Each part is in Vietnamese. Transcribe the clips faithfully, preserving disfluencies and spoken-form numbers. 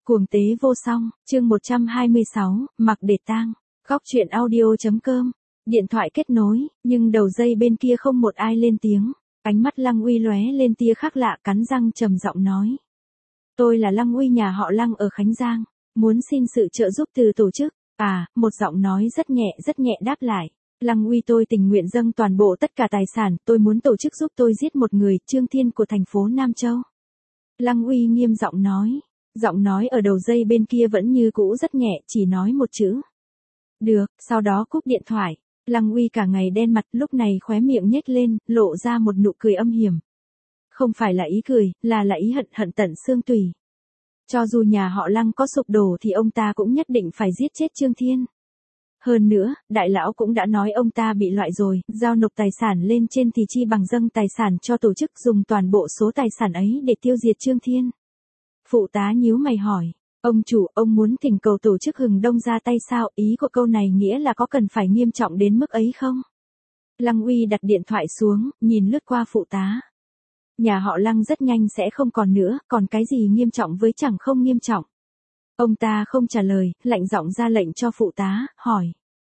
Cuồng tế vô song, chương một trăm hai mươi sáu, mặc để tang. Góc truyện audio.com. Điện thoại kết nối, nhưng đầu dây bên kia không một ai lên tiếng. Ánh mắt Lăng Uy lóe lên tia khác lạ, cắn răng trầm giọng nói. Tôi là Lăng Uy, nhà họ Lăng ở Khánh Giang, muốn xin sự trợ giúp từ tổ chức. À, một giọng nói rất nhẹ rất nhẹ đáp lại. Lăng Uy, tôi tình nguyện dâng toàn bộ tất cả tài sản, tôi muốn tổ chức giúp tôi giết một người, Trương Thiên của thành phố Nam Châu. Lăng Uy nghiêm giọng nói. Giọng nói ở đầu dây bên kia vẫn như cũ rất nhẹ, chỉ nói một chữ. Được, sau đó cúp điện thoại. Lăng Uy cả ngày đen mặt, lúc này khóe miệng nhếch lên, lộ ra một nụ cười âm hiểm. Không phải là ý cười, là là ý hận hận tận xương tủy. Cho dù nhà họ Lăng có sụp đổ thì ông ta cũng nhất định phải giết chết Trương Thiên. Hơn nữa, đại lão cũng đã nói ông ta bị loại rồi, giao nộp tài sản lên trên thì chi bằng dâng tài sản cho tổ chức, dùng toàn bộ số tài sản ấy để tiêu diệt Trương Thiên. Phụ tá nhíu mày hỏi, ông chủ, ông muốn thỉnh cầu tổ chức Hừng Đông ra tay sao? Ý của câu này nghĩa là có cần phải nghiêm trọng đến mức ấy không? Lăng Uy đặt điện thoại xuống, nhìn lướt qua phụ tá. Nhà họ Lăng rất nhanh sẽ không còn nữa, còn cái gì nghiêm trọng với chẳng không nghiêm trọng. Ông ta không trả lời, lạnh giọng ra lệnh cho phụ tá, hỏi.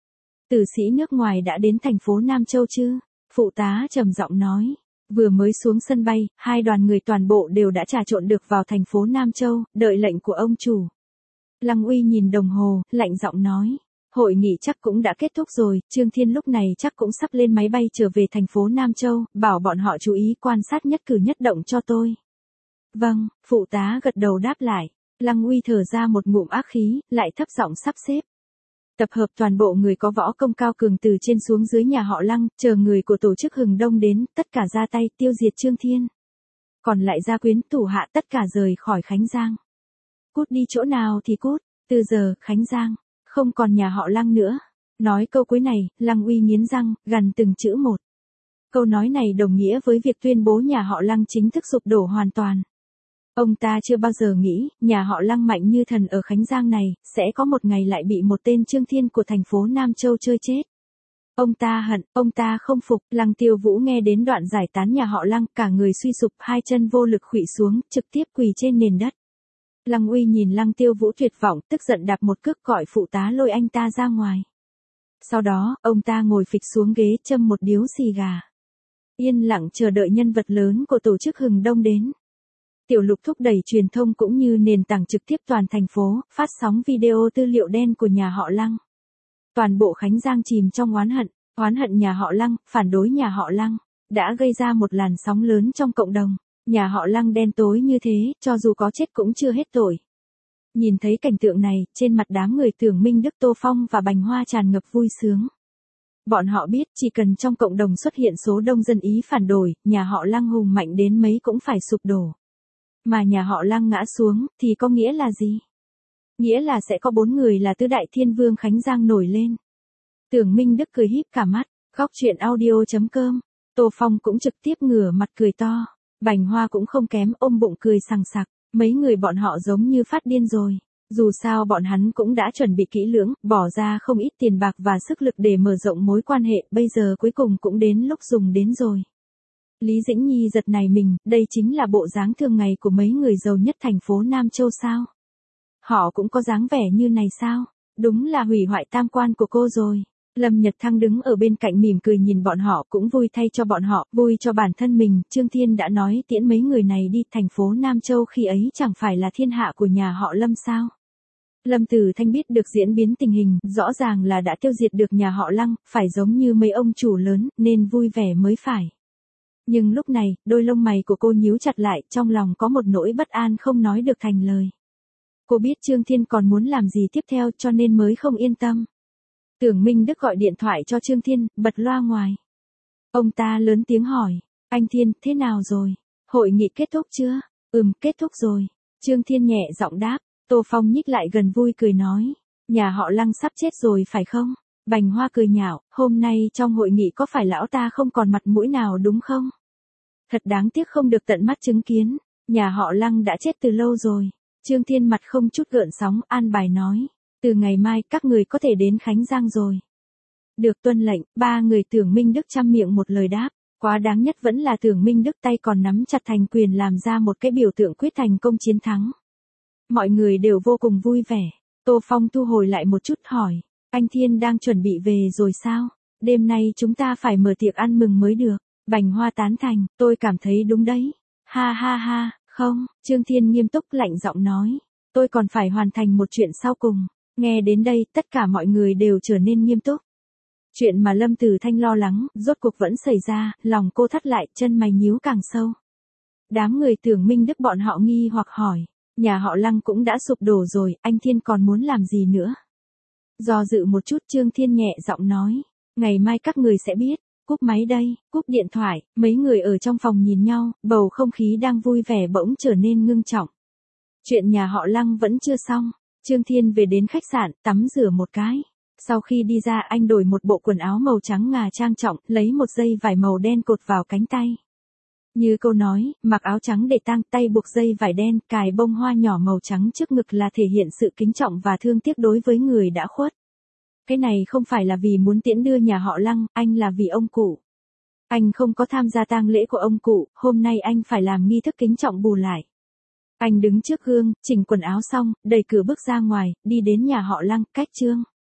Tử sĩ nước ngoài đã đến thành phố Nam Châu chưa? Phụ tá trầm giọng nói. Vừa mới xuống sân bay, hai đoàn người toàn bộ đều đã trà trộn được vào thành phố Nam Châu, đợi lệnh của ông chủ. Lăng Uy nhìn đồng hồ, lạnh giọng nói. Hội nghị chắc cũng đã kết thúc rồi, Trương Thiên lúc này chắc cũng sắp lên máy bay trở về thành phố Nam Châu, bảo bọn họ chú ý quan sát nhất cử nhất động cho tôi. Vâng, phụ tá gật đầu đáp lại. Lăng Uy thở ra một ngụm ác khí, lại thấp giọng sắp xếp. Tập hợp toàn bộ người có võ công cao cường từ trên xuống dưới nhà họ Lăng, chờ người của tổ chức Hừng Đông đến, tất cả ra tay tiêu diệt Trương Thiên. Còn lại gia quyến thủ hạ tất cả rời khỏi Khánh Giang. Cút đi chỗ nào thì cút, từ giờ, Khánh Giang, không còn nhà họ Lăng nữa. Nói câu cuối này, Lăng Uy nghiến răng, gằn từng chữ một. Câu nói này đồng nghĩa với việc tuyên bố nhà họ Lăng chính thức sụp đổ hoàn toàn. Ông ta chưa bao giờ nghĩ, nhà họ Lăng mạnh như thần ở Khánh Giang này, sẽ có một ngày lại bị một tên Trương Thiên của thành phố Nam Châu chơi chết. Ông ta hận, ông ta không phục. Lăng Tiêu Vũ nghe đến đoạn giải tán nhà họ Lăng, cả người suy sụp, hai chân vô lực khuỵu xuống, trực tiếp quỳ trên nền đất. Lăng Uy nhìn Lăng Tiêu Vũ tuyệt vọng, tức giận đạp một cước gọi phụ tá lôi anh ta ra ngoài. Sau đó, ông ta ngồi phịch xuống ghế, châm một điếu xì gà. Yên lặng chờ đợi nhân vật lớn của tổ chức Hừng Đông đến. Tiểu Lục thúc đẩy truyền thông cũng như nền tảng trực tiếp toàn thành phố, phát sóng video tư liệu đen của nhà họ Lăng. Toàn bộ Khánh Giang chìm trong oán hận, oán hận nhà họ Lăng, phản đối nhà họ Lăng, đã gây ra một làn sóng lớn trong cộng đồng. Nhà họ Lăng đen tối như thế, cho dù có chết cũng chưa hết tội. Nhìn thấy cảnh tượng này, trên mặt đám người Tưởng Minh Đức, Tô Phong và Bành Hoa tràn ngập vui sướng. Bọn họ biết chỉ cần trong cộng đồng xuất hiện số đông dân ý phản đối, nhà họ Lăng hùng mạnh đến mấy cũng phải sụp đổ. Mà nhà họ Lăng ngã xuống, thì có nghĩa là gì? Nghĩa là sẽ có bốn người là tứ đại thiên vương Khánh Giang nổi lên. Tưởng Minh Đức cười híp cả mắt, góc truyện audio.com. Tô Phong cũng trực tiếp ngửa mặt cười to. Bành Hoa cũng không kém, ôm bụng cười sằng sặc. Mấy người bọn họ giống như phát điên rồi. Dù sao bọn hắn cũng đã chuẩn bị kỹ lưỡng, bỏ ra không ít tiền bạc và sức lực để mở rộng mối quan hệ, bây giờ cuối cùng cũng đến lúc dùng đến rồi. Lý Dĩnh Nhi giật nảy mình, đây chính là bộ dáng thường ngày của mấy người giàu nhất thành phố Nam Châu sao? Họ cũng có dáng vẻ như này sao? Đúng là hủy hoại tam quan của cô rồi. Lâm Nhật Thăng đứng ở bên cạnh mỉm cười nhìn bọn họ, cũng vui thay cho bọn họ, vui cho bản thân mình. Trương Thiên đã nói tiễn mấy người này đi, thành phố Nam Châu khi ấy chẳng phải là thiên hạ của nhà họ Lâm sao? Lâm Tử Thanh biết được diễn biến tình hình, rõ ràng là đã tiêu diệt được nhà họ Lăng, phải giống như mấy ông chủ lớn, nên vui vẻ mới phải. Nhưng lúc này, đôi lông mày của cô nhíu chặt lại, trong lòng có một nỗi bất an không nói được thành lời. Cô biết Trương Thiên còn muốn làm gì tiếp theo cho nên mới không yên tâm. Tưởng Minh Đức gọi điện thoại cho Trương Thiên, bật loa ngoài. Ông ta lớn tiếng hỏi, anh Thiên, thế nào rồi? Hội nghị kết thúc chưa? Ừm, kết thúc rồi. Trương Thiên nhẹ giọng đáp. Tô Phong nhích lại gần vui cười nói, nhà họ Lăng sắp chết rồi phải không? Bành Hoa cười nhạo, hôm nay trong hội nghị có phải lão ta không còn mặt mũi nào đúng không? Thật đáng tiếc không được tận mắt chứng kiến, nhà họ Lăng đã chết từ lâu rồi. Trương Thiên mặt không chút gợn sóng, an bài nói, từ ngày mai các người có thể đến Khánh Giang rồi. Được tuân lệnh, ba người Tưởng Minh Đức chăm miệng một lời đáp, quá đáng nhất vẫn là Tưởng Minh Đức tay còn nắm chặt thành quyền làm ra một cái biểu tượng quyết thành công chiến thắng. Mọi người đều vô cùng vui vẻ. Tô Phong thu hồi lại một chút hỏi, anh Thiên đang chuẩn bị về rồi sao? Đêm nay chúng ta phải mở tiệc ăn mừng mới được. Bành Hoa tán thành, tôi cảm thấy đúng đấy. Ha ha ha, không, Trương Thiên nghiêm túc lạnh giọng nói. Tôi còn phải hoàn thành một chuyện sau cùng. Nghe đến đây, tất cả mọi người đều trở nên nghiêm túc. Chuyện mà Lâm Tử Thanh lo lắng, rốt cuộc vẫn xảy ra, lòng cô thắt lại, chân mày nhíu càng sâu. Đám người Tưởng Minh Đức bọn họ nghi hoặc hỏi, nhà họ Lăng cũng đã sụp đổ rồi, anh Thiên còn muốn làm gì nữa? Do dự một chút Trương Thiên nhẹ giọng nói, ngày mai các người sẽ biết. Cúp máy đây, cúp điện thoại, mấy người ở trong phòng nhìn nhau, bầu không khí đang vui vẻ bỗng trở nên ngưng trọng. Chuyện nhà họ Lăng vẫn chưa xong, Trương Thiên về đến khách sạn, tắm rửa một cái. Sau khi đi ra anh đổi một bộ quần áo màu trắng ngà trang trọng, lấy một dây vải màu đen cột vào cánh tay. Như câu nói, mặc áo trắng để tang, tay buộc dây vải đen, cài bông hoa nhỏ màu trắng trước ngực là thể hiện sự kính trọng và thương tiếc đối với người đã khuất. Cái này không phải là vì muốn tiễn đưa nhà họ Lăng, anh là vì ông cụ. Anh không có tham gia tang lễ của ông cụ, hôm nay anh phải làm nghi thức kính trọng bù lại. Anh đứng trước gương, chỉnh quần áo xong, đẩy cửa bước ra ngoài, đi đến nhà họ Lăng, cách Trương